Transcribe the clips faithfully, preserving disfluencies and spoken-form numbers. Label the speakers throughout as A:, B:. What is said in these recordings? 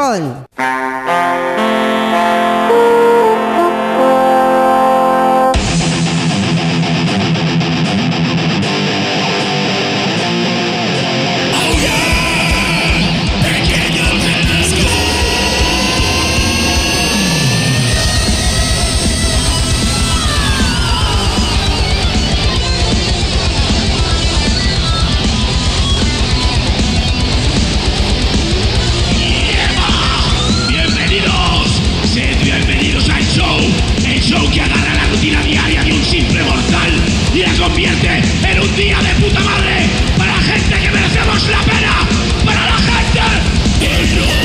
A: León.
B: Convierte en un día de puta madre para la gente que merecemos la pena, para la gente del rock.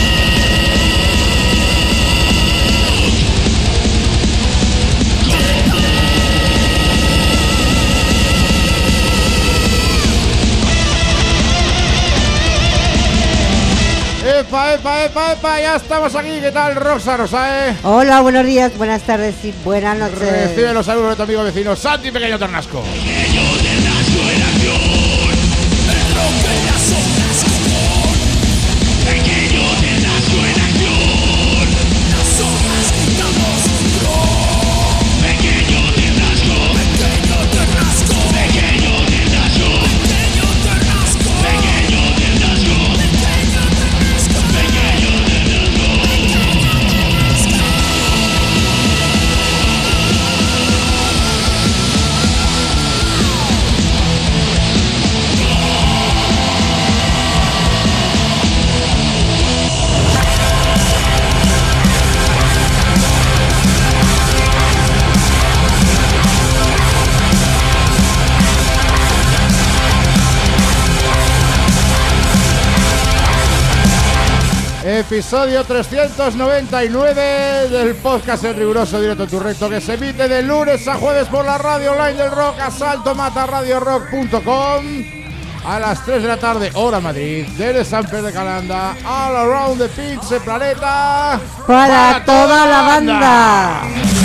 C: Epa, epa, epa, epa, ya estamos aquí. ¿Qué tal, Rosa Rosae?
A: Hola, buenos días, buenas tardes y buenas noches.
C: Recibe los saludos de tu amigo vecino Santi Pequeño Ternasco.
B: Pequeño Ternasco en acción, el rock de las ondas común. Pequeño Ternasco en acción, las ondas quitamos un rock. Pequeño Ternasco, pequeño Ternasco, pequeño Ternasco, pequeño Ternasco, pequeño Ternasco, pequeño Ternasco.
C: Episodio trescientos noventa y nueve del podcast El Riguroso Directo Tu Recto, que se emite de lunes a jueves por la radio online del rock, asalto mata radio rock punto com, a las tres de la tarde, hora Madrid, desde San Pedro de Calanda, all around the pinche planeta,
A: Para, para toda, toda la banda, banda.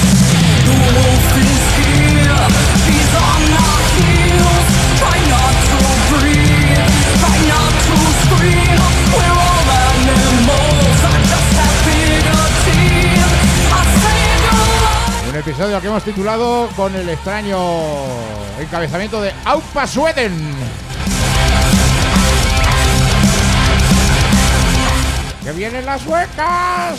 C: Un episodio que hemos titulado con el extraño encabezamiento de Aupa Sweden. ¡Que vienen las suecas!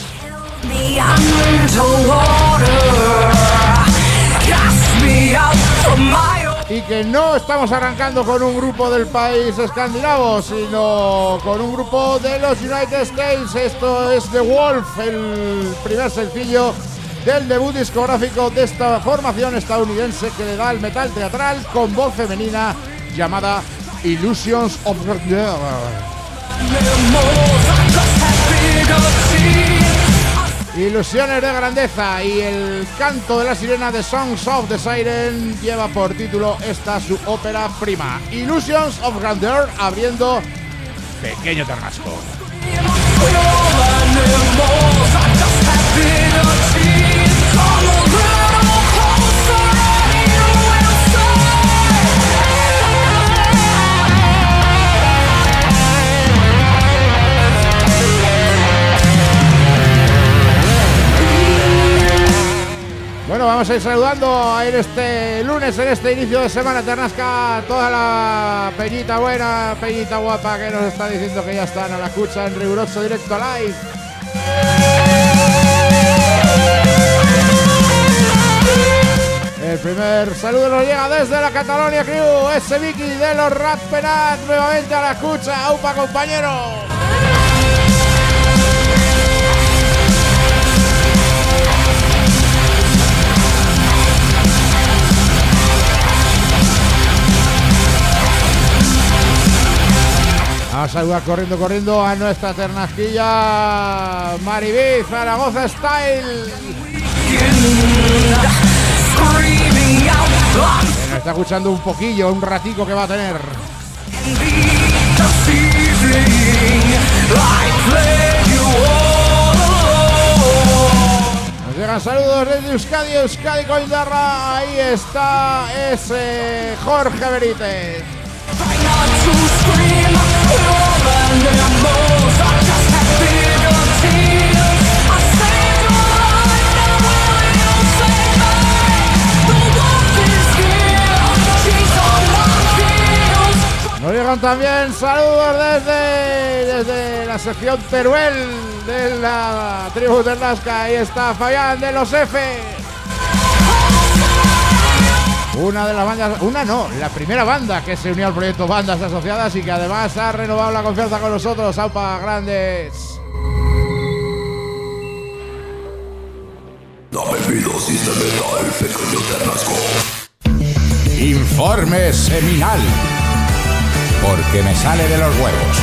C: Y que no estamos arrancando con un grupo del país escandinavo, sino con un grupo de los United States. Esto es The Wolf, el primer sencillo del debut discográfico de esta formación estadounidense que le da el metal teatral con voz femenina, llamada Illusions of Grandeur. Ilusiones de grandeza, y el canto de la sirena de Songs of the Siren lleva por título esta su ópera prima, Illusions of Grandeur, abriendo Pequeño Ternasco. Bueno, vamos a ir saludando en este lunes, en este inicio de semana Ternasca, toda la peñita buena, peñita guapa que nos está diciendo que ya están a la escucha en Riguroso Directo Live. El primer saludo nos llega desde la Catalonia Crew, ese Vicky de los Rat Penat, nuevamente a la escucha. ¡Aupa, compañero! A saludar corriendo, corriendo a nuestra ternasquilla Maribí Zaragoza Style. Que nos está escuchando un poquillo, un ratico que va a tener. Nos llegan saludos desde Euskadi, Euskadi Coindarra. Ahí está ese Jorge Benítez. llegan también saludos desde, desde la sección Teruel de la tribu Ternasca. Ahí está Fabián de los F. Una de las bandas, una no, la primera banda que se unió al proyecto Bandas Asociadas y que además ha renovado la confianza con nosotros. ¡Aupa, grandes!
D: Dame mi dosis de metal, pequeño Ternasco.
E: Informe seminal, porque me sale de los huevos.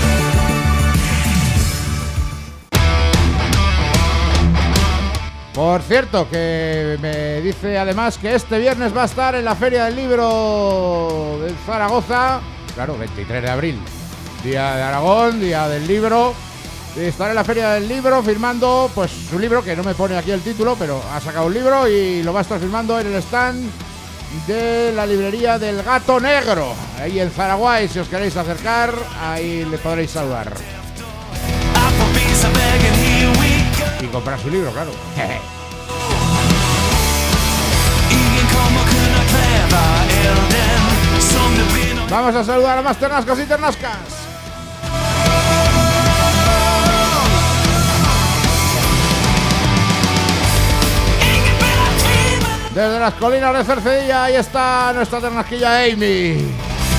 C: Por cierto, que me dice además que este viernes va a estar en la Feria del Libro de Zaragoza, claro, veintitrés de abril, Día de Aragón, Día del Libro. Estará en la Feria del Libro firmando pues su libro, que no me pone aquí el título, pero ha sacado un libro y lo va a estar firmando en el stand de la librería del Gato Negro, ahí en Zaragoza. Si os queréis acercar, ahí le podréis saludar y comprar su libro, claro. Vamos a saludar a más ternascos y ternascas. Desde las colinas de Cercedilla, ahí está nuestra ternasquilla Amy.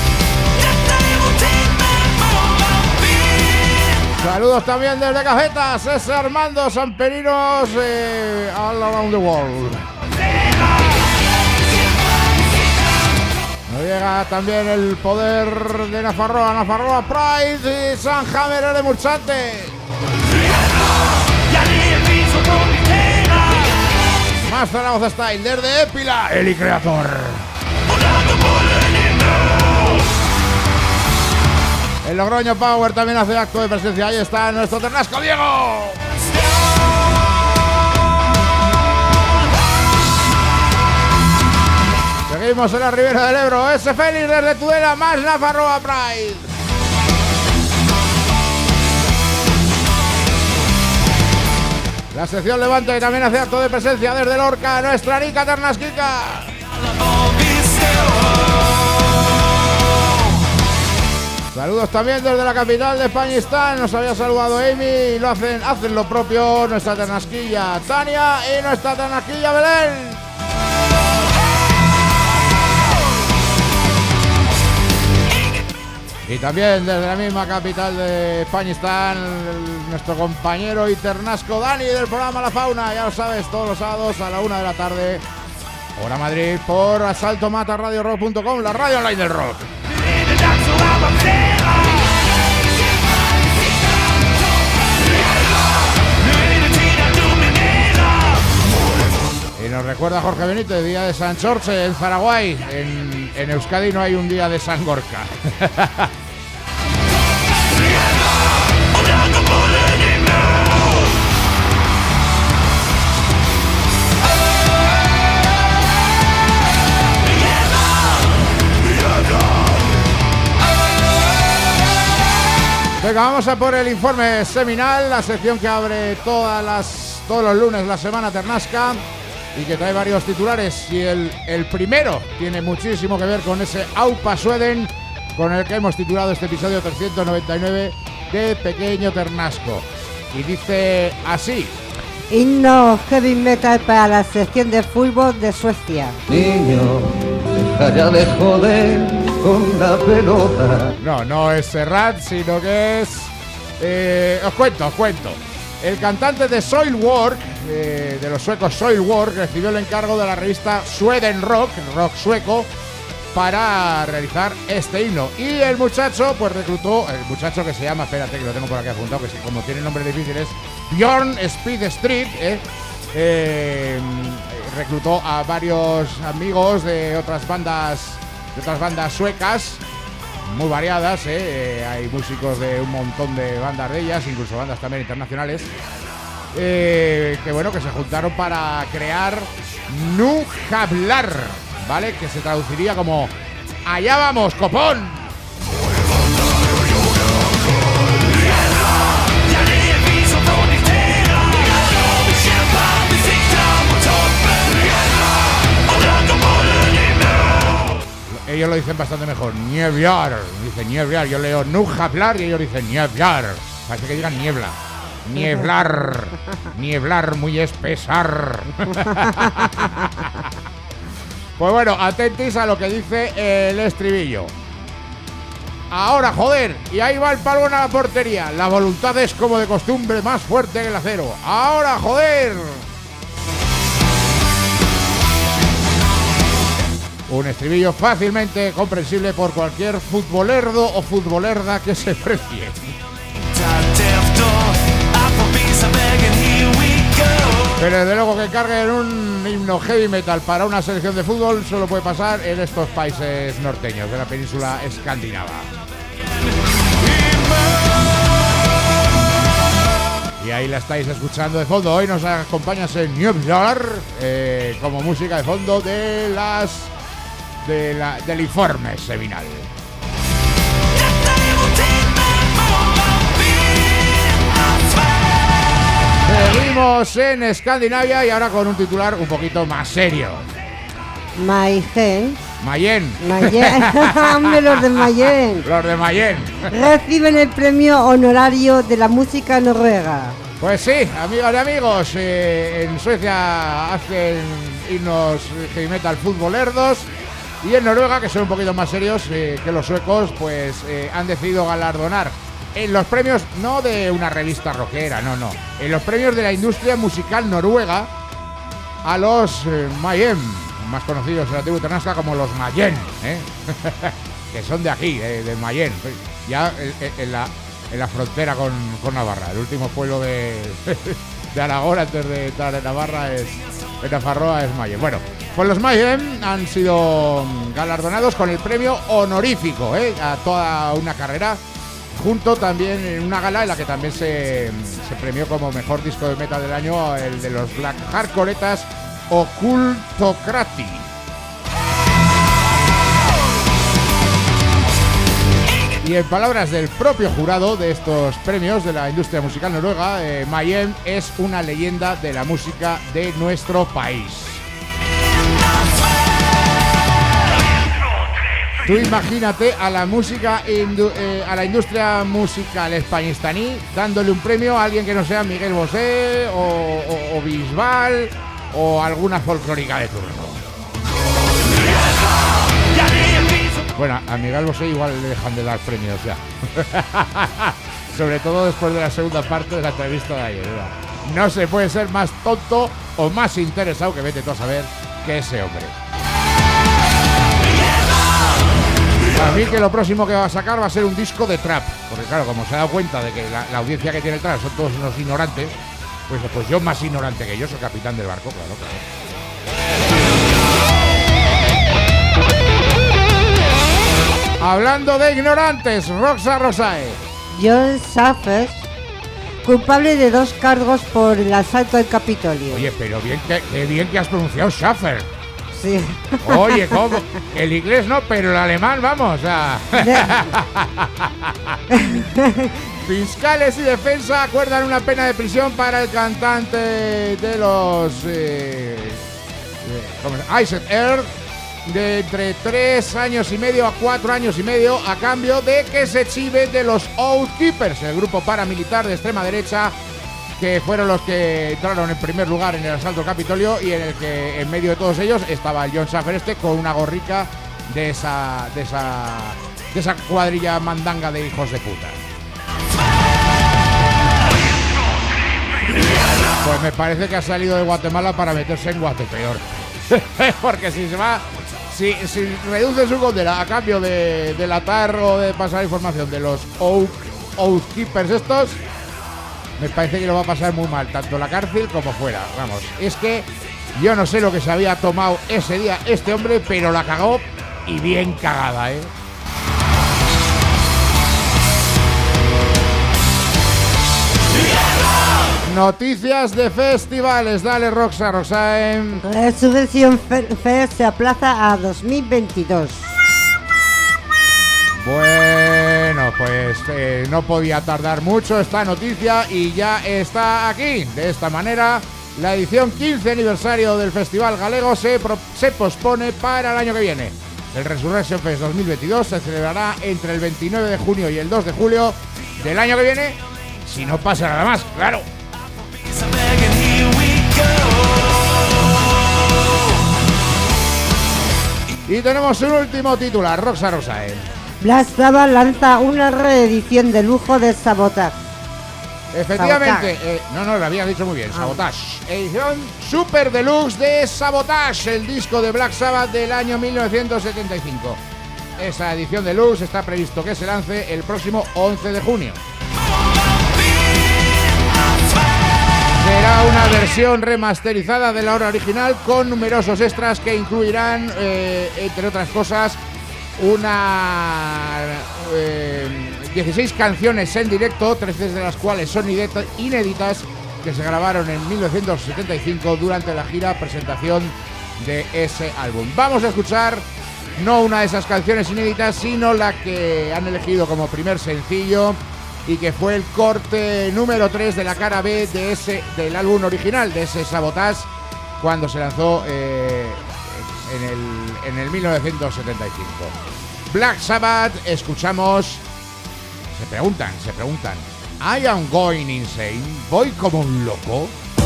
C: Saludos también desde Cajetas, ese Armando Sanperinos, eh, all around the world. Nos llega también el poder de Nafarroa, Nafarroa Pride y San Javier de Murchante. Más Zaragoza Style desde Épila, Eli Creator. El Logroño Power también hace acto de presencia. Ahí está nuestro Ternasco Diego. Seguimos en la Ribera del Ebro. Ese Félix desde Tudela, más Nafarroa Pride. La sección Levante que también hace acto de presencia desde Lorca, nuestra Rica Ternasquica. Saludos también desde la capital de Españistán. Nos había saludado Amy y lo hacen, hacen lo propio nuestra ternasquilla Tania y nuestra ternasquilla Belén. Y también desde la misma capital de Españistán, nuestro compañero y ternasco Dani del programa La Fauna. Ya lo sabes, todos los sábados a la una de la tarde, hora Madrid, por asalto mata radio rock punto com, la radio online del rock. Y nos recuerda Jorge Benítez, día de San Jorge en Zaragoza. En, en Euskadi no hay un día de San Gorka. Venga, vamos a por el informe seminal, la sección que abre todas las, todos los lunes la semana ternasca y que trae varios titulares. Y el, el primero tiene muchísimo que ver con ese Aupa Sweden, con el que hemos titulado este episodio trescientos noventa y nueve de Pequeño Ternasco. Y dice así:
A: himno heavy metal para la sección de fútbol de Suecia.
F: Niño, deja ya de joder con la pelota.
C: No, no es Serrat, sino que es... Eh, os cuento, os cuento. El cantante de Soilwork, eh, de los suecos Soilwork, recibió el encargo de la revista Sweden Rock, rock sueco, para realizar este himno. Y el muchacho, pues reclutó, el muchacho que se llama, espérate que lo tengo por aquí apuntado, que como tiene nombres difíciles, Bjorn Speed Street, eh, eh, reclutó a varios amigos de otras bandas, de otras bandas suecas, muy variadas, ¿eh? Eh, hay músicos de un montón de bandas de ellas, incluso bandas también internacionales, eh, que bueno, que se juntaron para crear Nu Hablar, ¿vale? Que se traduciría como allá vamos, copón. ellos lo dicen bastante mejor. Nieblar. Dice nieblar. Yo leo nujablar y ellos dicen nieblar. Parece que digan niebla. Nieblar. Nieblar muy espesar. Pues bueno, atentis a lo que dice el estribillo. Ahora, joder, y ahí va el balón a la portería. La voluntad es como de costumbre más fuerte que el acero. Ahora, joder. Un estribillo fácilmente comprensible por cualquier futbolerdo o futbolerda que se precie. Pero desde luego que carguen un himno heavy metal para una selección de fútbol solo puede pasar en estos países norteños de la península escandinava. Y ahí la estáis escuchando de fondo. Hoy nos acompaña en Newsjar eh, como música de fondo de las de la, del informe seminal. Seguimos en Escandinavia y ahora con un titular un poquito más serio.
A: Mayen.
C: Mayen.
A: Mayen. Hombre, los de Mayen.
C: Los de Mayen.
A: Reciben el premio honorario de la música noruega.
C: Pues sí, amigas y amigos, eh, en Suecia hacen himnos heavy metal futbolerdos y en Noruega, que son un poquito más serios eh, que los suecos, pues eh, han decidido galardonar en los premios, no de una revista rockera, no, no, en los premios de la industria musical noruega a los eh, Mayen, más conocidos en la tribu ternasca como los Mayen, ¿eh? que son de aquí, eh, de Mayen, ya en, en, la, en la frontera con, con Navarra. El último pueblo de, de Aragón antes de entrar en Navarra es, en Nafarroa es Mayen. Bueno, pues los Mayen han sido galardonados con el premio honorífico ¿eh? a toda una carrera, junto también en una gala en la que también se, se premió como mejor disco de metal del año el de los Black Hardcoretas Occultocrati. Y en palabras del propio jurado de estos premios de la industria musical noruega, eh, Mayen es una leyenda de la música de nuestro país. Tú imagínate a la música indu- eh, a la industria musical españistaní dándole un premio a alguien que no sea Miguel Bosé o, o, o Bisbal o alguna folclórica de turno. Bueno, a Miguel Bosé igual le dejan de dar premios ya. Sobre todo después de la segunda parte de la entrevista de ayer, ¿verdad? No se puede ser más tonto o más interesado, que vete tú a saber, que ese hombre. Para mí que lo próximo que va a sacar va a ser un disco de trap. Porque claro, como se ha dado cuenta de que la, la audiencia que tiene el trap son todos unos ignorantes, pues, pues yo más ignorante que yo, soy capitán del barco, claro, claro. Hablando de ignorantes, Roxa Rosae.
A: John Schaffer, culpable de dos cargos por el asalto al Capitolio.
C: Oye, pero bien que, que bien que has pronunciado Schaffer.
A: Sí.
C: Oye, ¿cómo? El inglés no, pero el alemán, vamos, o sea. Fiscales y defensa acuerdan una pena de prisión para el cantante de los eh, eh, Isaac Earl de entre tres años y medio a cuatro años y medio a cambio de que se chive de los Outkeepers, el grupo paramilitar de extrema derecha que fueron los que entraron en primer lugar en el asalto al Capitolio y en el que en medio de todos ellos estaba el John Schaffer este con una gorrica de esa de esa de esa cuadrilla mandanga de hijos de puta. Pues me parece que ha salido de Guatemala para meterse en Guatepeor. Porque si se va si, si reduce su condena a cambio de delatar o de pasar información de los Outkeepers estos, me parece que lo va a pasar muy mal, tanto en la cárcel como fuera. Vamos, es que yo no sé lo que se había tomado ese día este hombre, pero la cagó y bien cagada, ¿eh? Noticias de festivales, dale Roxa Rosae.
A: Resurrección Fest se aplaza a dos mil veintidós.
C: Bueno, pues eh, no podía tardar mucho esta noticia y ya está aquí. De esta manera, la edición quince aniversario del Festival Galego se, pro- se pospone para el año que viene. El Resurrection Fest dos mil veintidós se celebrará entre el veintinueve de junio y el dos de julio del año que viene, si no pasa nada más, claro. Y tenemos un último titular, Roxa Rosae.
A: Black Sabbath lanza una reedición de lujo de Sabotage.
C: Efectivamente, eh, no, no, lo había dicho muy bien, Sabotage. Edición Super Deluxe de Sabotage, el disco de Black Sabbath del año mil novecientos setenta y cinco. Esa edición deluxe está previsto que se lance el próximo once de junio. Será una versión remasterizada de la obra original con numerosos extras que incluirán, eh, entre otras cosas, una eh, dieciséis canciones en directo, trece de las cuales son inéditas, que se grabaron en mil novecientos setenta y cinco durante la gira presentación de ese álbum. Vamos a escuchar no una de esas canciones inéditas, sino la que han elegido como primer sencillo y que fue el corte número tres de la cara B de ese, del álbum original, de ese Sabotage, cuando se lanzó eh, en, el, en el mil novecientos setenta y cinco. Black Sabbath, escuchamos. Se preguntan, se preguntan. I am going insane. ¿Voy como un loco?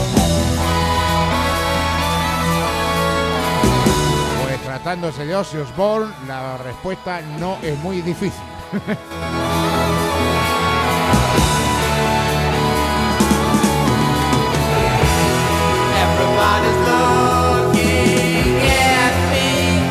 C: Pues tratándose de Ozzy Osbourne, la respuesta no es muy difícil.
G: Everybody's looking at me,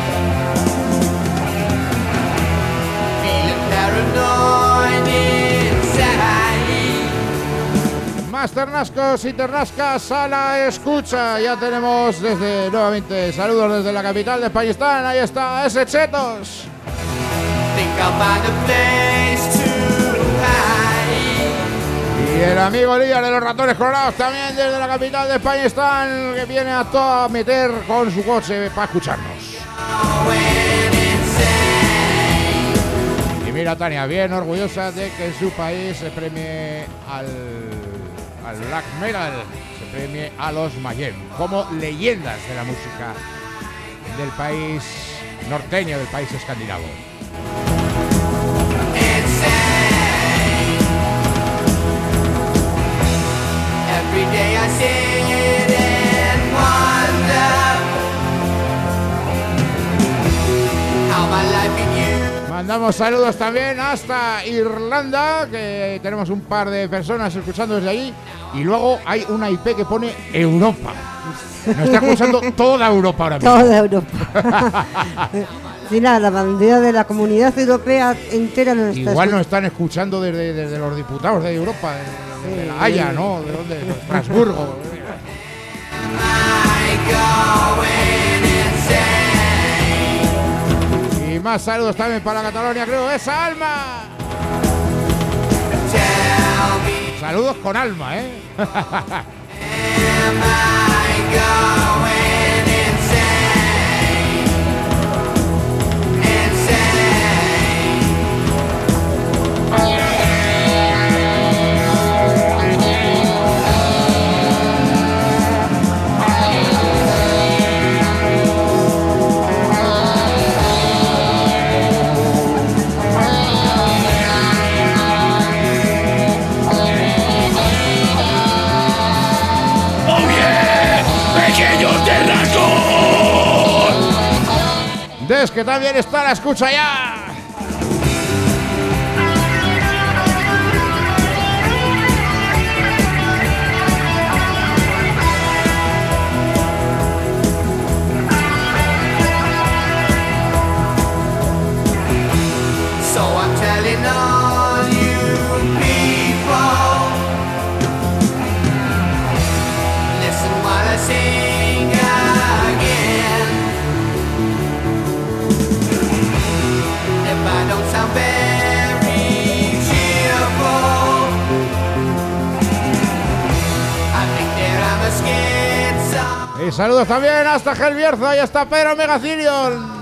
G: feeling paranoid inside.
C: Más ternascos y ternascas a la escucha. Ya tenemos desde nuevamente saludos desde la capital de Pakistán. Ahí está ese Chetos.
G: Think I'll find a place to hide.
C: Y el amigo líder de los ratones colorados también desde la capital de Pakistán, que viene a todo a meter con su coche para escucharnos. Y mira, Tania, bien orgullosa de que en su país se premie al, al black metal, se premie a los Mayhem como leyendas de la música del país norteño, del país escandinavo.
G: Every day I sit and wonder how my life in you.
C: Mandamos saludos también hasta Irlanda, que tenemos un par de personas escuchando desde allí. Y luego hay una I P que pone Europa. Nos está escuchando toda Europa ahora mismo.
A: Toda Europa. Sí, la, la bandera de la Comunidad Europea entera nos está
C: Igual nos están escuchando desde, desde los diputados de Europa, desde, desde La Haya, ¿no? ¿De dónde? De Estrasburgo. Y más saludos también para Cataluña, creo. ¡Esa alma! Saludos con alma, ¿eh? Des que también está la escucha ya.
G: So I'm telling all you people, listen while I sing again. If I don't sound very cheerful, I think that I'm a schizo.
C: Y saludos también hasta Gel Bierzo y hasta Pedro Megacilion.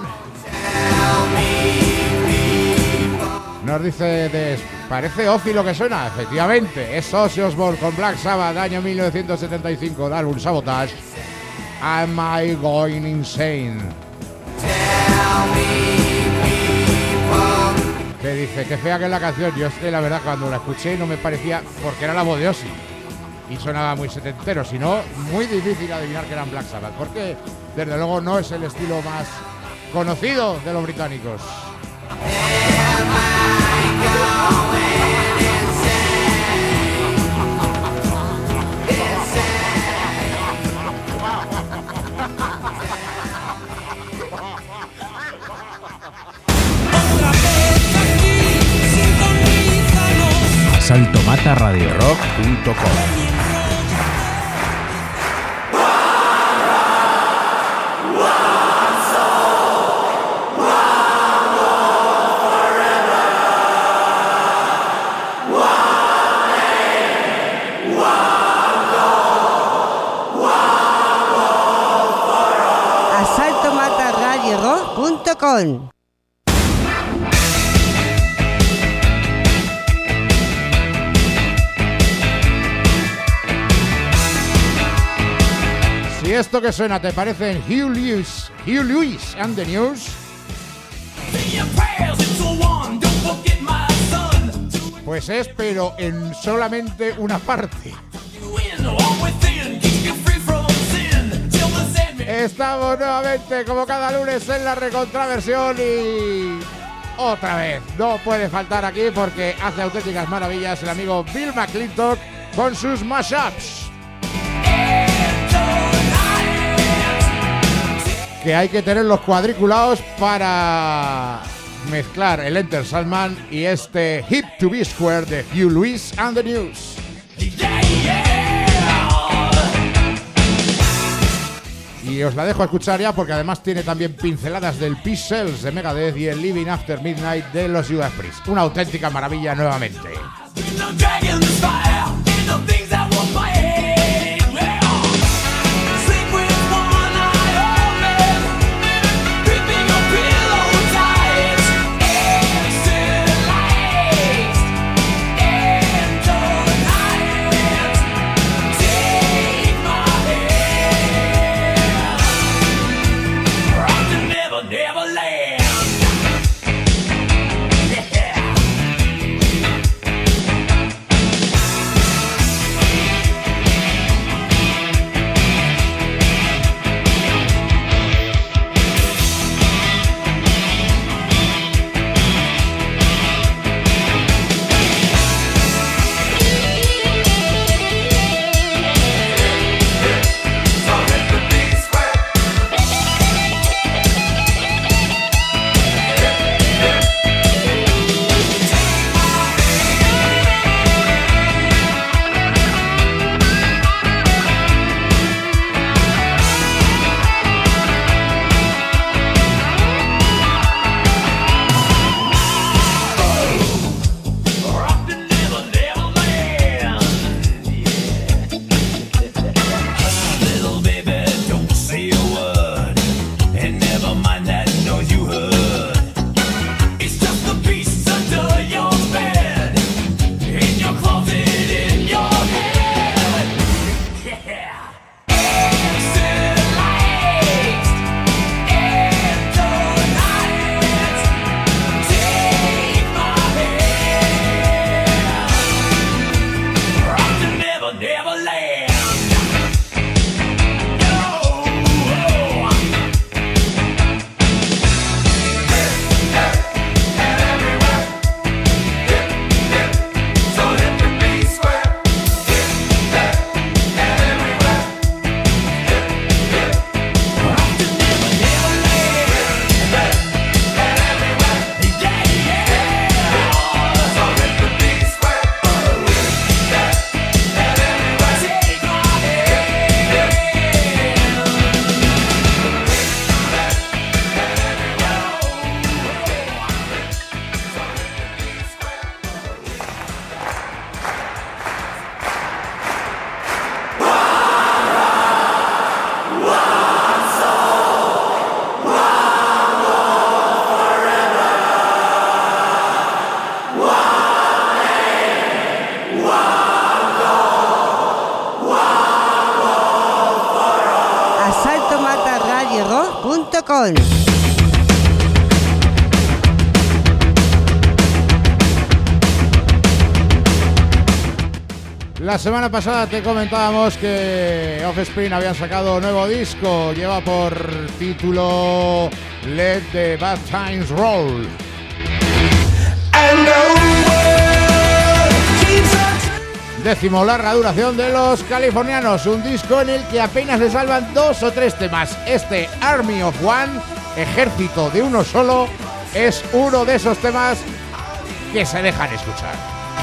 C: Nos dice Des, parece Ozzy lo que suena. Efectivamente, es Ozzy Osbourne con Black Sabbath, año mil novecientos setenta y cinco, del álbum Sabotage. Am I Going Insane? Que dice, qué fea que es la canción. Yo es que la verdad cuando la escuché no me parecía, porque era la voz de Ozzy y sonaba muy setentero, sino muy difícil adivinar que eran Black Sabbath, porque desde luego no es el estilo más conocido de los británicos.
E: Asalto Mata Radio Rock punto com.
A: asalto mata radio rock punto com.
C: Si esto que suena te parece en Hugh Lewis, Hugh Lewis and the News, pues es, pero en solamente una parte. Estamos nuevamente como cada lunes en la recontraversión y otra vez no puede faltar aquí porque hace auténticas maravillas el amigo Bill McClintock con sus mashups. Que hay que tener los cuadriculados para mezclar el Enter Sandman y este Hip to Be Square de Hugh Lewis and the News. Y os la dejo escuchar ya porque además tiene también pinceladas del Peace Cells de Megadeth y el Living After Midnight de los Judas Priest. Una auténtica maravilla nuevamente.
B: Neverland. Yeah.
C: La semana pasada te comentábamos que Offspring habían sacado nuevo disco, lleva por título Let the Bad Times Roll. Décimo larga duración de los californianos, un disco en el que apenas le salvan dos o tres temas. Este Army of One, ejército de uno solo, es uno de esos temas que se dejan escuchar.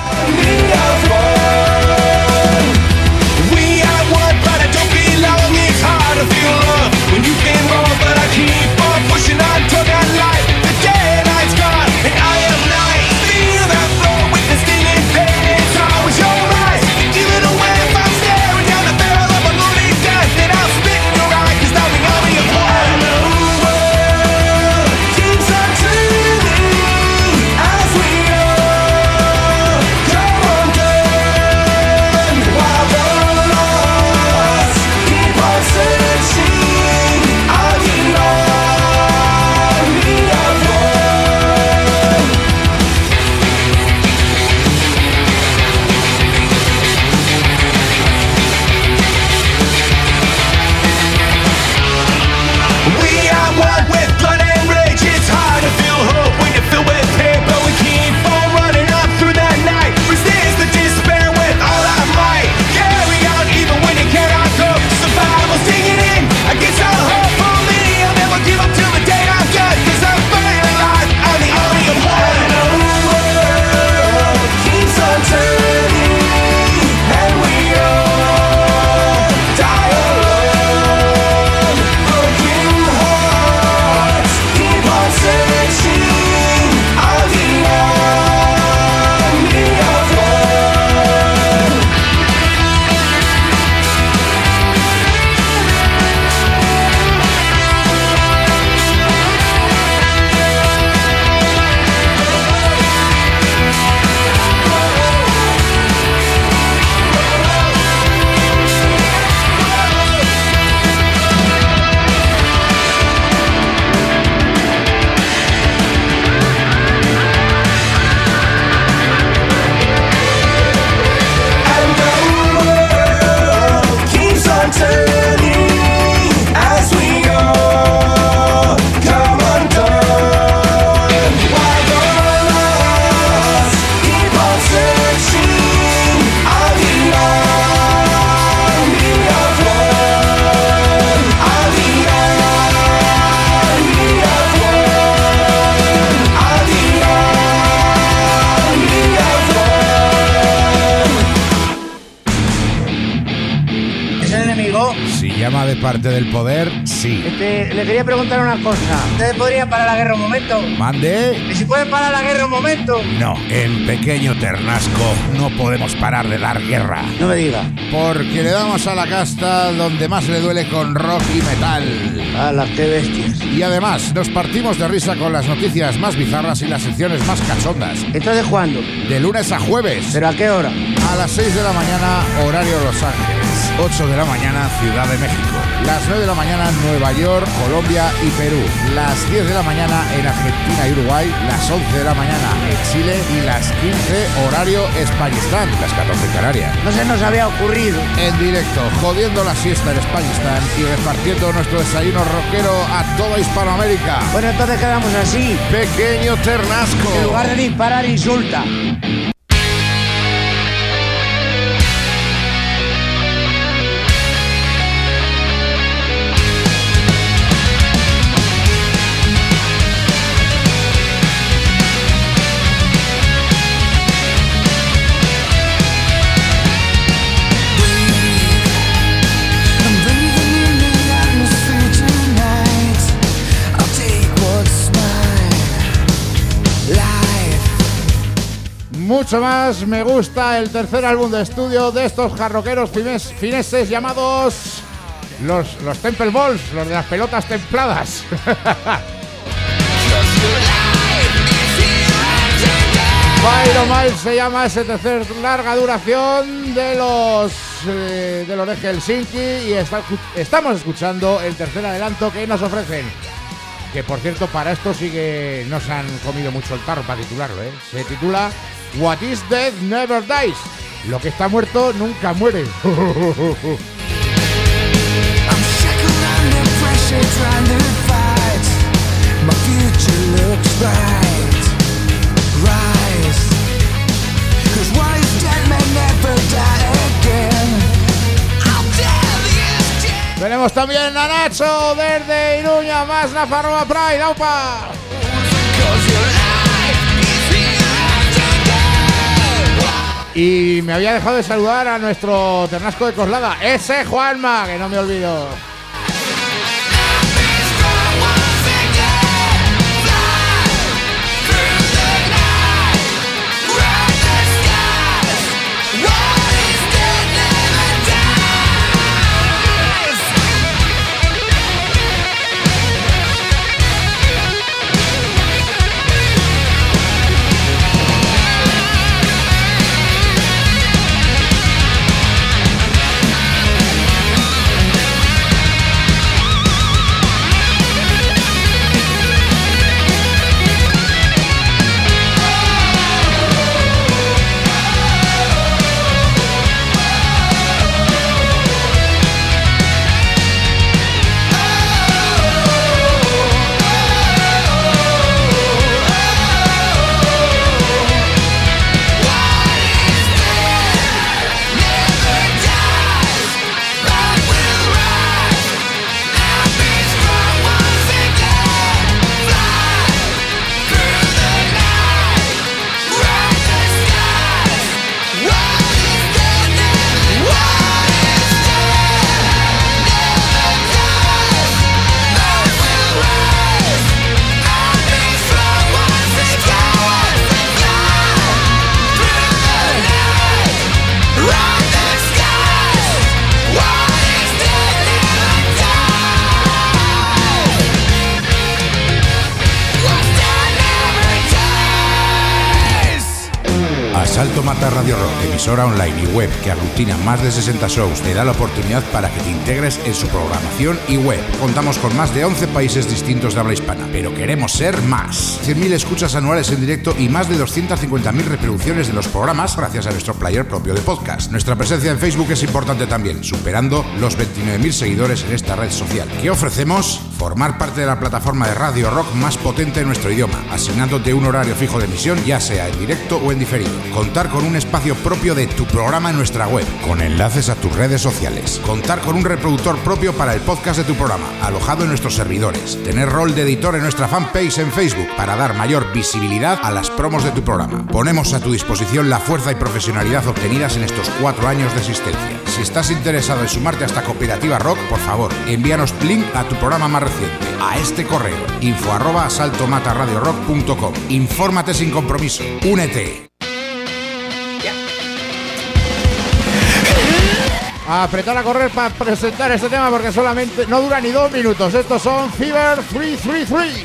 E: De parte del poder, sí.
H: Este, le quería preguntar una cosa. ¿Ustedes podrían parar la guerra un momento?
E: ¿Mande?
H: ¿Y si pueden parar la guerra un momento?
E: No, en Pequeño Ternasco no podemos parar de dar guerra.
H: No me diga.
C: Porque le damos a la casta donde más le duele con rock y metal.
H: ¡Hala, qué bestias!
C: Y además nos partimos de risa con las noticias más bizarras y las secciones más cachondas.
H: ¿Entonces cuándo?
C: De lunes a jueves.
H: ¿Pero a qué hora?
C: A las seis de la mañana, horario Los Ángeles.
E: ocho de la mañana, Ciudad de México.
C: Las nueve de la mañana, Nueva York, Colombia y Perú. Las diez de la mañana en Argentina y Uruguay. Las once de la mañana en Chile. Y las quince, horario Españistán.
E: Las catorce en Canarias.
H: No se nos había ocurrido.
C: En directo, jodiendo la siesta en Españistán y repartiendo nuestro desayuno rockero a toda Hispanoamérica.
H: Bueno, entonces quedamos así.
C: Pequeño Ternasco.
H: En lugar de disparar, insulta.
C: Mucho más me gusta el tercer álbum de estudio de estos jarroqueros fines, fineses llamados los, los Temple Balls, los de las pelotas templadas. Fire Miles se llama ese tercer larga duración de los eh, de los de Helsinki y está, estamos escuchando el tercer adelanto que nos ofrecen. Que por cierto, para esto sí que no se han comido mucho el tarro para titularlo, ¿eh? Se titula What is Death Never Dies. Lo que está muerto nunca muere. Tenemos también a Nacho desde Iruña, más Nafarroa Pride, ¡aupa! Y me había dejado de saludar a nuestro Ternasco de Coslada, ese Juanma, que no me olvido.
E: Asalto Mata Radio Rock, emisora online y web que aglutina más de sesenta shows, te da la oportunidad para que te integres en su programación y web. Contamos con más de once países distintos de habla hispana, pero queremos ser más. cien mil escuchas anuales en directo y más de doscientas cincuenta mil reproducciones de los programas gracias a nuestro player propio de podcast. Nuestra presencia en Facebook es importante también, superando los veintinueve mil seguidores en esta red social. ¿Qué ofrecemos? Formar parte de la plataforma de radio rock más potente en nuestro idioma, asignándote un horario fijo de emisión, ya sea en directo o en diferido. Contar con un espacio propio de tu programa en nuestra web, con enlaces a tus redes sociales. Contar con un reproductor propio para el podcast de tu programa, alojado en nuestros servidores. Tener rol de editor en nuestra fanpage en Facebook para dar mayor visibilidad a las promos de tu programa. Ponemos a tu disposición la fuerza y profesionalidad obtenidas en estos cuatro años de existencia. Si estás interesado en sumarte a esta cooperativa rock, por favor, envíanos link a tu programa más reciente, a este correo, info arroba asaltomataradiorock punto com. Infórmate sin compromiso. Únete.
C: A apretar a correr para presentar este tema porque solamente no dura ni dos minutos. Estos son Fever trescientos treinta y tres.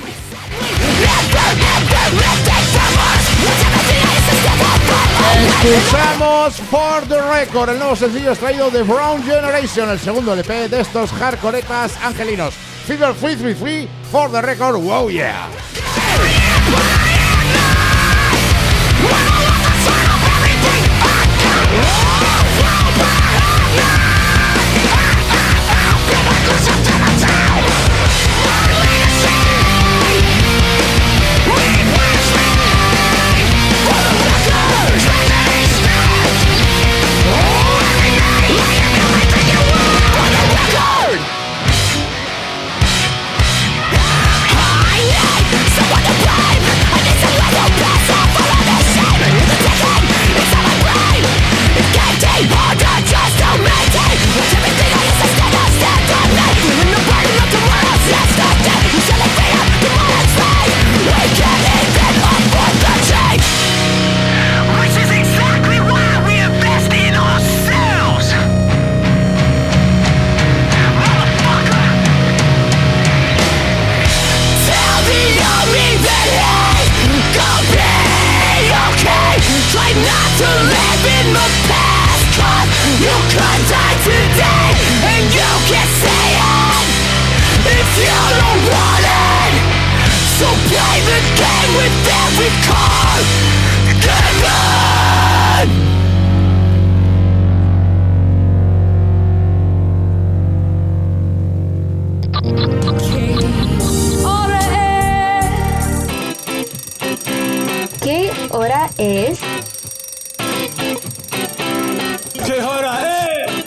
C: Escuchamos For the Record, el nuevo sencillo extraído de Brown Generation, el segundo L P de estos hardcoretas angelinos. Fever trescientos treinta y tres, For the Record, wow yeah.
I: es...
B: ¿Qué hora es?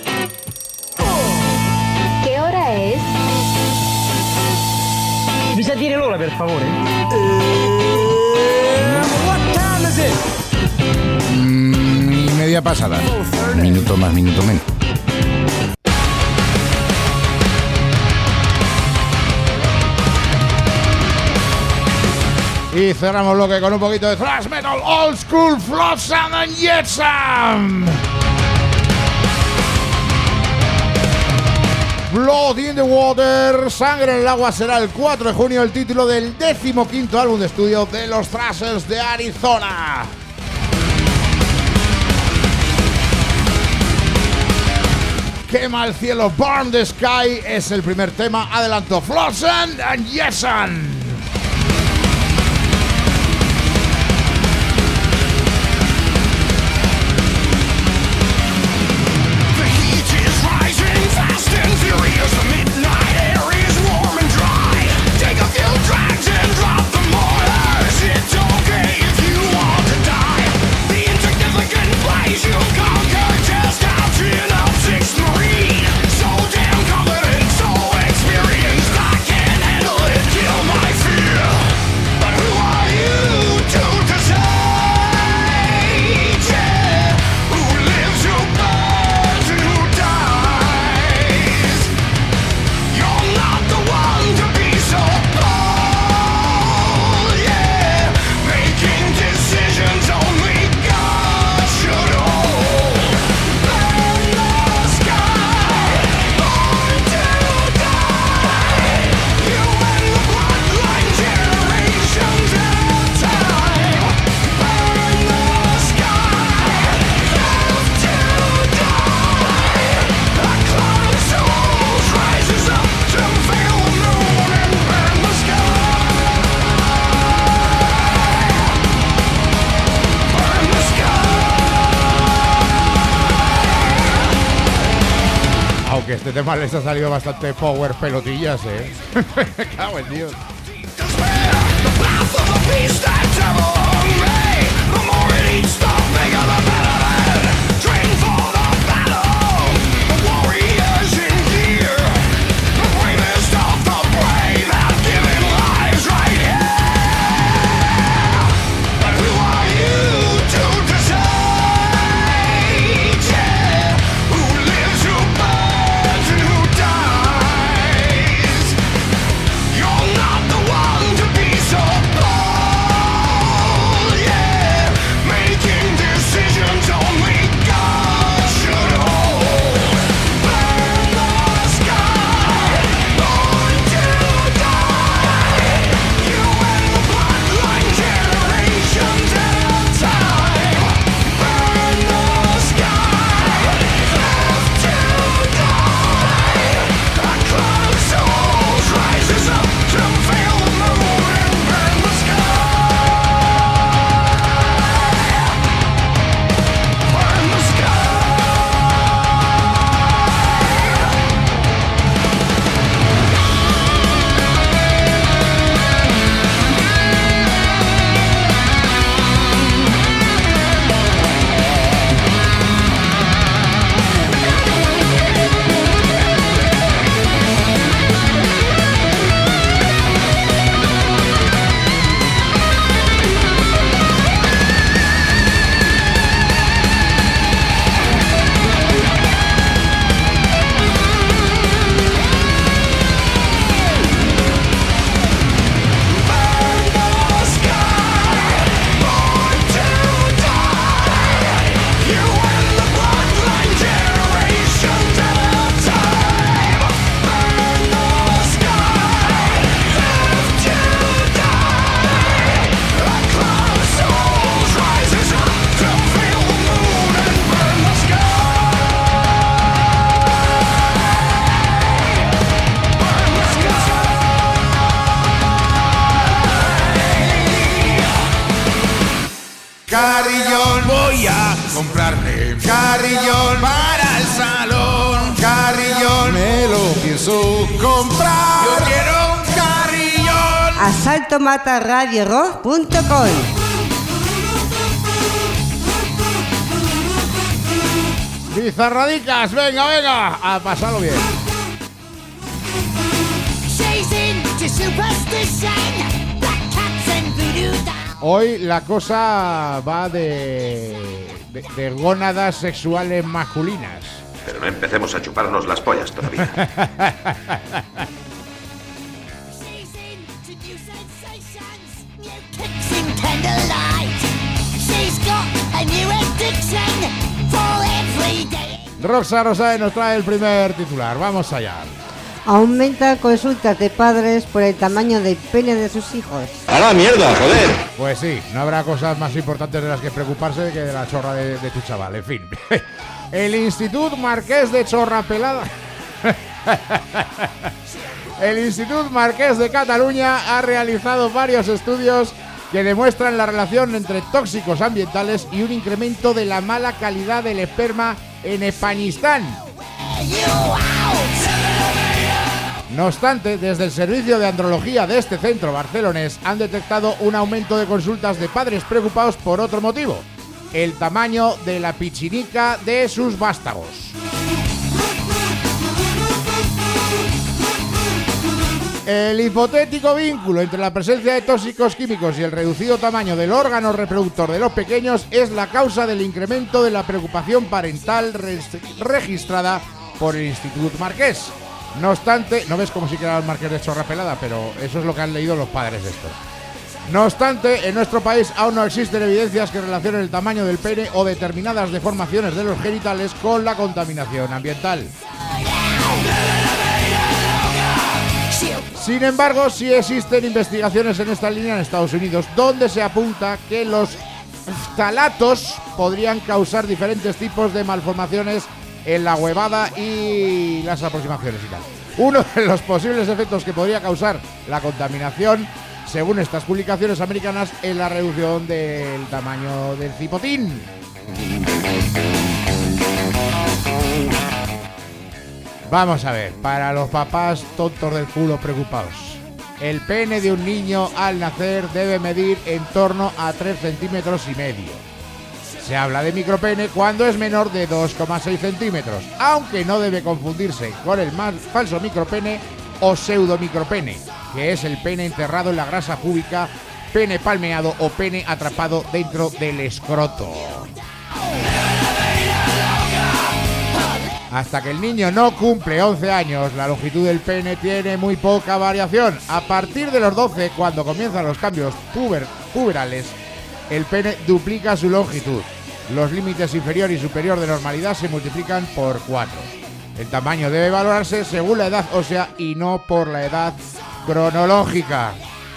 I: ¿Qué hora es?
H: Mi sentire l'ora, per favore.
E: Mm, y media pasada. Minuto más, minuto menos.
C: Y cerramos bloque con un poquito de thrash metal old school, Flotsam and Jetsam. Blood in the Water, Sangre en el Agua, será el cuatro de junio el título del decimoquinto álbum de estudio de los Thrashers de Arizona. Quema el cielo, Burn the Sky es el primer tema. Adelanto, Flotsam and Jetsam.
B: Furious, the midnight air is warm and dry. Take a few drags and drop the mortars. It's okay if you want to die. The insignificant place you conquered, just captain of sixth Marine. So damn confident, so experienced, I can't handle it, kill my fear. But who are you to decide? Yeah, who lives, who burns, and who dies? You're not the one to be so bold, yeah. Making decisions only God should hold. Burn the sky, born to die. You and the bloodline generations of time. Burn the sky, left to die. A cloud of souls rises up to veil the moon and burn the sky. Burn the sky.
C: Aunque este tema les ha salido bastante power pelotillas, eh. Me cago en Dios.
B: Despair, the path of the beast that's ever on me. The more it eats, the bigger the better. Train for the battle, the warriors in gear. The bravest of the brave have given lives right here. But who are you to decide? Yeah, who lives, who burns, and who dies? You're not the one to be so bold, yeah. Making decisions only God should hold. Burn the sky, born to die. You and the bloodline generations at a time. Burn the sky, left to die. A cloud of souls rises up to veil the moon and burn the sky. Burn the sky. Burn the sky, born to die. You and the bloodline generations at a time. Burn the sky, left to die. A cloud of souls rises up to veil the moon and burn the sky. Burn the sky.
E: Carrillón, voy a comprarme carrillón para el salón. Carrillón, me lo pienso comprar. Yo quiero un carrillón.
A: asalto mata radio rock punto com.
C: Bizarradicas, venga, venga, a pasarlo bien. Hoy la cosa va de, de, de gónadas sexuales masculinas.
I: Pero no empecemos a chuparnos las pollas todavía.
C: Roxa Rosade nos trae el primer titular, vamos allá.
A: Aumenta consultas de padres por el tamaño del pene de sus hijos.
I: ¡A la mierda, joder!
C: Pues sí, no habrá cosas más importantes de las que preocuparse que de la chorra de, de tu chaval, en fin. El Institut Marqués de Chorrapelada... El Institut Marqués de Cataluña ha realizado varios estudios que demuestran la relación entre tóxicos ambientales y un incremento de la mala calidad del esperma en Españistán. No obstante, desde el servicio de andrología de este centro barcelonés han detectado un aumento de consultas de padres preocupados por otro motivo: el tamaño de la pichinica de sus vástagos. El hipotético vínculo entre la presencia de tóxicos químicos y el reducido tamaño del órgano reproductor de los pequeños es la causa del incremento de la preocupación parental registrada por el Institut Marqués. No obstante, no ves como si quedara el Marqués de Chorrapelada, pero eso es lo que han leído los padres de esto. No obstante, en nuestro país aún no existen evidencias que relacionen el tamaño del pene o determinadas deformaciones de los genitales con la contaminación ambiental. Sin embargo, sí existen investigaciones en esta línea en Estados Unidos, donde se apunta que los ftalatos podrían causar diferentes tipos de malformaciones en la huevada y las aproximaciones y tal. Uno de los posibles efectos que podría causar la contaminación, según estas publicaciones americanas, es la reducción del tamaño del cipotín. Vamos a ver, para los papás tontos del culo preocupados, el pene de un niño al nacer debe medir en torno a tres centímetros y medio. Se habla de micropene cuando es menor de dos coma seis centímetros, aunque no debe confundirse con el más falso micropene o pseudomicropene, que es el pene enterrado en la grasa púbica, pene palmeado o pene atrapado dentro del escroto. Hasta que el niño no cumple once años, la longitud del pene tiene muy poca variación. A partir de los doce, cuando comienzan los cambios puber, puberales, el pene duplica su longitud. Los límites inferior y superior de normalidad se multiplican por cuatro. El tamaño debe valorarse según la edad ósea y no por la edad cronológica.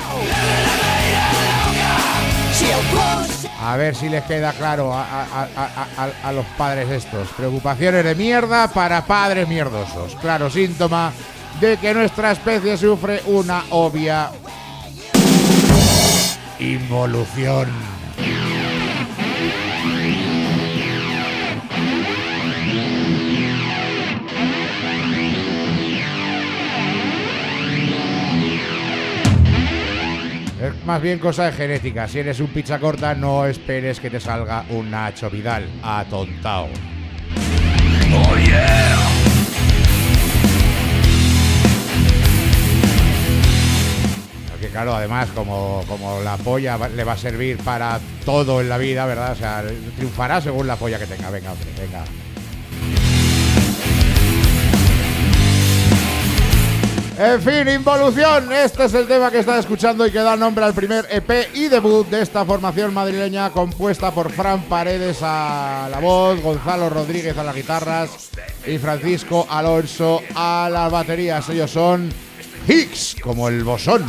C: A ver si les queda claro a, a, a, a, a los padres estos. Preocupaciones de mierda para padres mierdosos. Claro síntoma de que nuestra especie sufre una obvia involución. Es más bien cosa de genética. Si eres un pizza corta, no esperes que te salga un Nacho Vidal. Atontao.
B: Oh yeah.
C: Porque claro, además, como, como la polla va, le va a servir para todo en la vida, ¿verdad? O sea, triunfará según la polla que tenga. Venga, hombre, venga. En fin, Involución, este es el tema que estás escuchando y que da nombre al primer E P y debut de esta formación madrileña compuesta por Fran Paredes a la voz, Gonzalo Rodríguez a las guitarras y Francisco Alonso a las baterías. Ellos son Higgs, como el bosón.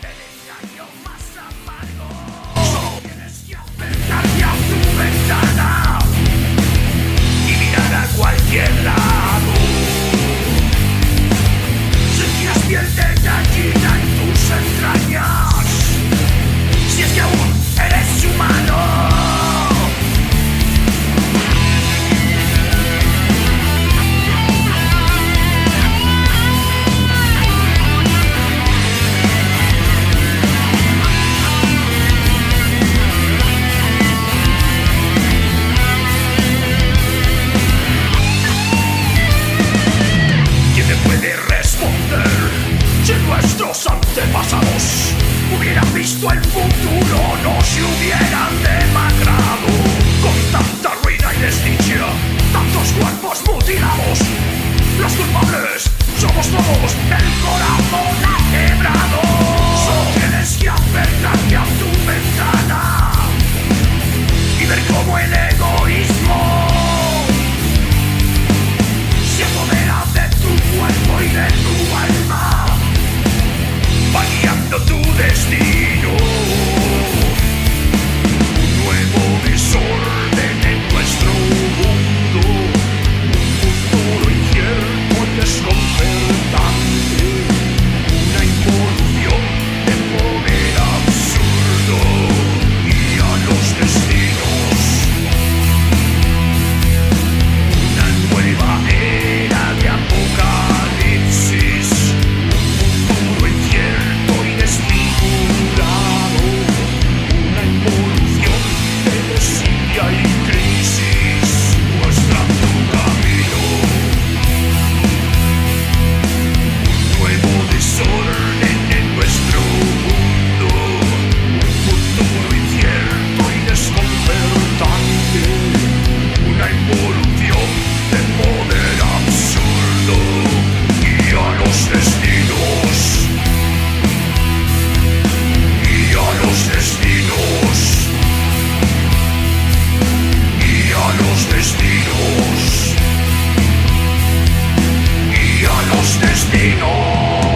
B: Y mirar a cualquier lado. Piel de gallina en tus entrañas. Si es que aún eres humano. futuro no se hubieran demacrado. Con tanta ruina y desdicha, tantos cuerpos mutilados. Los culpables somos todos, el corazón ha quebrado. Solo tienes que acercarte a tu ventana y ver cómo el egoísmo se apodera de tu cuerpo y de tu alma, va guiando tu destino. Un nuevo desorden en nuestro mundo, un futuro incierto y desconcertante, una involución de poder absurdo y a los destinos. Una nueva era de apocalipsis, un futuro incierto y desfigurado, una involución de desidia y crisis, muestra tu camino. Un nuevo desorden en nuestro mundo, un futuro incierto y desconcertante, una involución de poder absurdo y a los destinos, y a los destinos, y a los destinos, y a los destinos.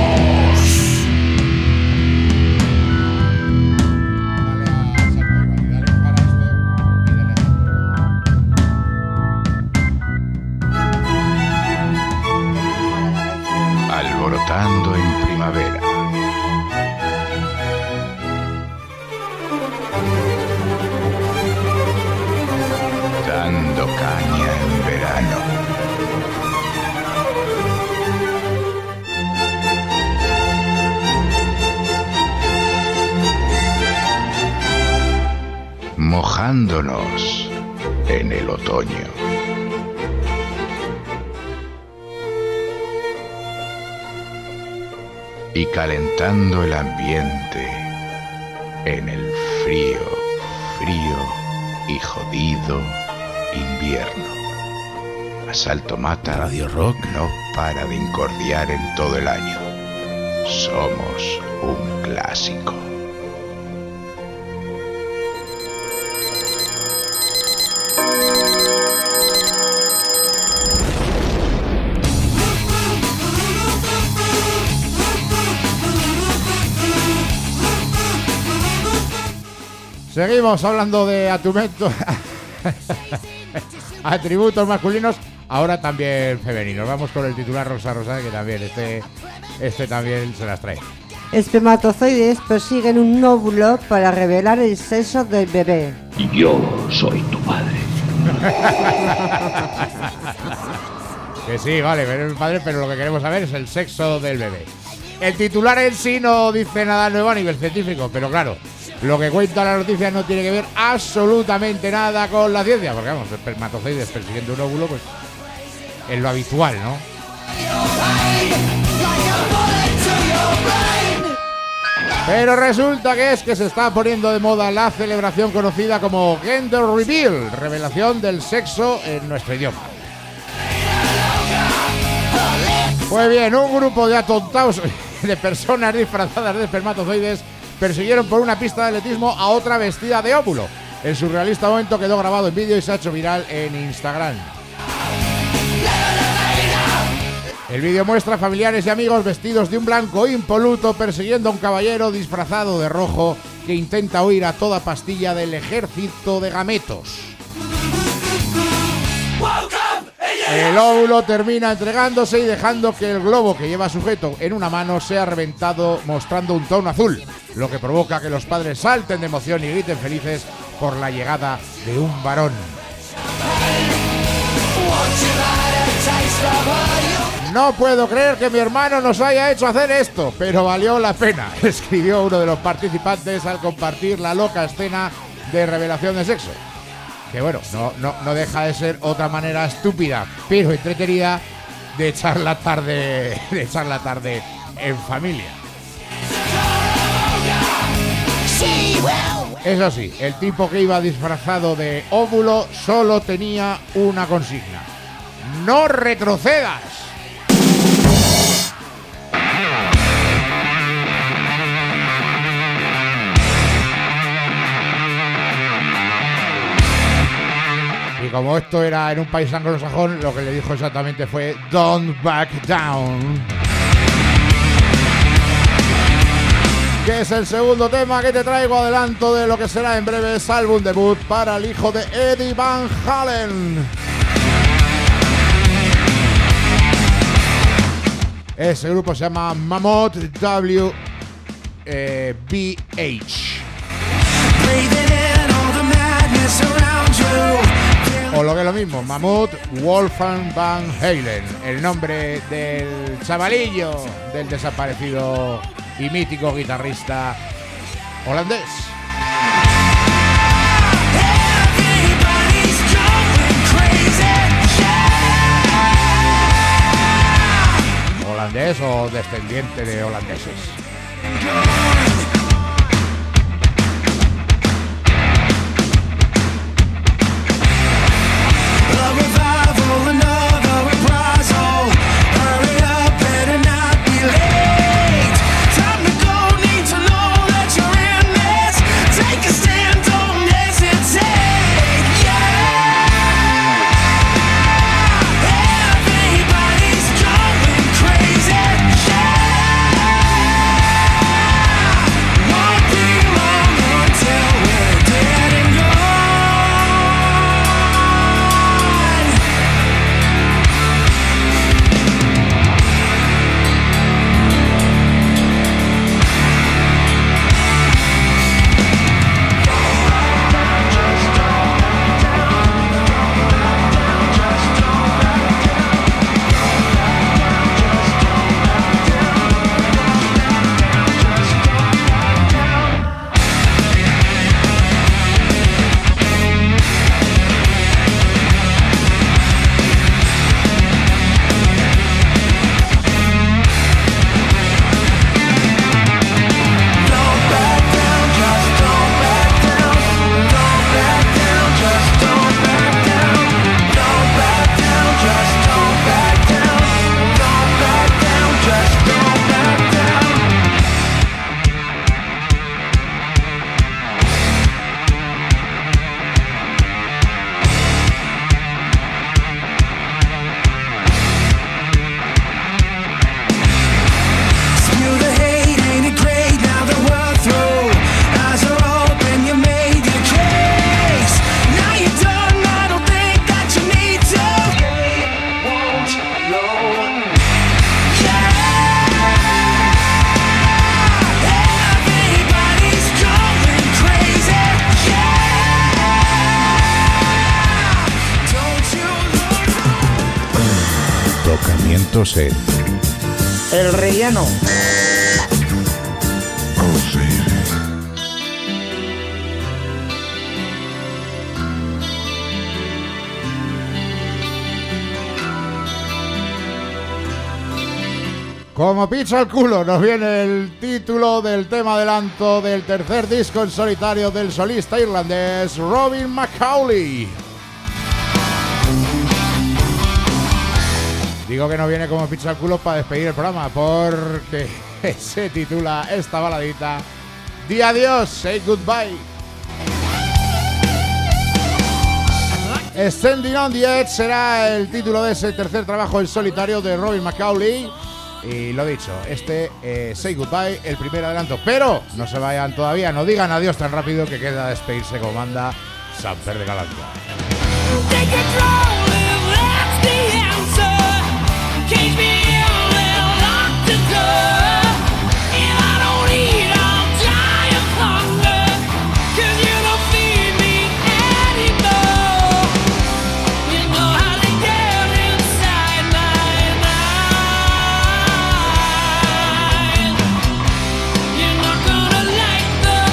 E: Alborotando en primavera. Dando caña en verano. Mojándonos en el otoño. Y calentando el ambiente en el frío, frío y jodido invierno. Asalto Mata Radio Rock no para de incordiar en todo el año. Somos un clásico.
C: Seguimos hablando de atumento, atributos masculinos, ahora también femeninos. Vamos con el titular Rosa Rosa, que también este, este también se las trae.
A: Espermatozoides persiguen un óvulo para revelar el sexo del bebé.
D: Yo soy tu padre.
C: Que sí, vale, eres mi padre, pero lo que queremos saber es el sexo del bebé. El titular en sí no dice nada nuevo a nivel científico, pero claro, lo que cuenta la noticia no tiene que ver absolutamente nada con la ciencia, porque vamos, espermatozoides persiguiendo un óvulo, pues es lo habitual, ¿no? Pero resulta que es que se está poniendo de moda la celebración conocida como Gender Reveal, revelación del sexo en nuestro idioma. Pues bien, un grupo de atontados de personas disfrazadas de espermatozoides persiguieron por una pista de atletismo a otra vestida de óvulo. El surrealista momento quedó grabado en vídeo y se ha hecho viral en Instagram. El vídeo muestra familiares y amigos vestidos de un blanco impoluto persiguiendo a un caballero disfrazado de rojo que intenta huir a toda pastilla del ejército de gametos. El óvulo termina entregándose y dejando que el globo que lleva sujeto en una mano sea reventado mostrando un tono azul, lo que provoca que los padres salten de emoción y griten felices por la llegada de un varón. No puedo creer que mi hermano nos haya hecho hacer esto, pero valió la pena, escribió uno de los participantes al compartir la loca escena de revelación de sexo. Que bueno, no, no, no deja de ser otra manera estúpida, pero entretenida de echar la tarde, de echar la tarde en familia. Eso sí, el tipo que iba disfrazado de óvulo solo tenía una consigna: ¡no retrocedas! Y como esto era en un país anglosajón, lo que le dijo exactamente fue "Don't back down", que es el segundo tema que te traigo, adelanto de lo que será en breves álbum debut para el hijo de Eddie Van Halen. Ese grupo se llama Mammoth W B H. O lo que es lo mismo, Mammoth Wolfgang Van Halen, el nombre del chavalillo del desaparecido y mítico guitarrista holandés. ¿Holandés o descendiente de holandeses?
E: Set.
H: El relleno.
C: Como pizza al culo nos viene el título del tema adelanto del tercer disco en solitario del solista irlandés Robin McAuley. Digo que no viene como pizza al culo para despedir el programa, porque se titula esta baladita Di adiós, say goodbye. Standing on the Edge será el título de ese tercer trabajo en solitario de Robin McAuley. Y lo dicho, este eh, Say Goodbye, el primer adelanto. Pero no se vayan todavía, no digan adiós tan rápido, que queda despedirse como manda Samper de Galantua.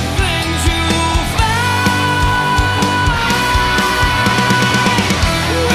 B: Whoa!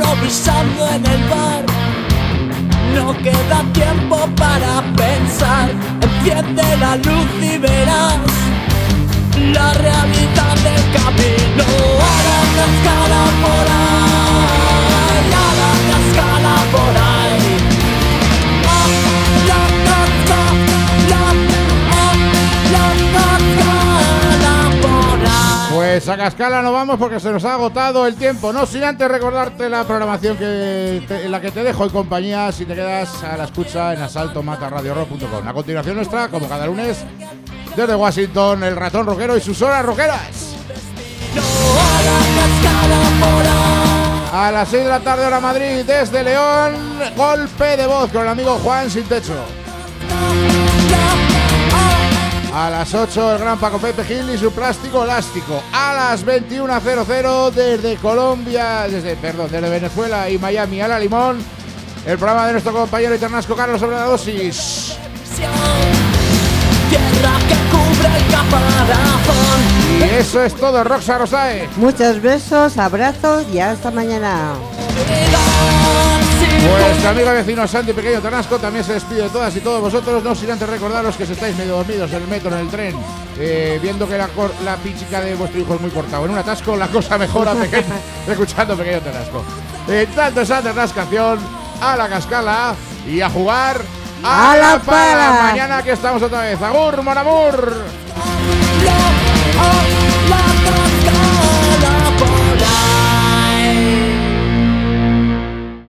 J: improvisando en el bar. No queda tiempo para pensar. Enciende la luz y verás la realidad del camino. A la cascada por ahí, a la cascada por ahí. A la cascada, la, a la cascada por ahí.
C: Pues a Cascala no vamos porque se nos ha agotado el tiempo. No sin antes recordarte la programación que te, en la que te dejo en compañía si te quedas a la escucha en asalto mata radio rock punto com. A continuación nuestra, como cada lunes, desde Washington, el ratón rockero y sus horas rockeras. A las seis de la tarde hora Madrid, desde León, golpe de voz con el amigo Juan Sin Techo. A las ocho el gran Paco Pepe Gil y su plástico elástico. A las veintiuno cero cero desde Colombia, desde, perdón, desde Venezuela y Miami a la Limón, el programa de nuestro compañero internasco Carlos sobre la dosis.
J: Tierra que cubre el caparazón.
C: Y eso es todo, Roxa Rosae.
A: Muchos besos, abrazos y hasta mañana.
C: Pues amigo vecino Santi Pequeño Tarnasco también se despide de todas y todos vosotros. No sin antes recordaros que si estáis medio dormidos en el metro, en el tren, eh, viendo que la, cor- la pichica de vuestro hijo es muy corta o en un atasco, la cosa mejora pequeño, escuchando Pequeño Tarnasco. Eh, tanto esa Tarnascación, a la cascala y a jugar a,
A: ¡A la
C: la pala!
A: pala!
C: Mañana que estamos otra vez. ¡Agur, mon amour!
J: Oh,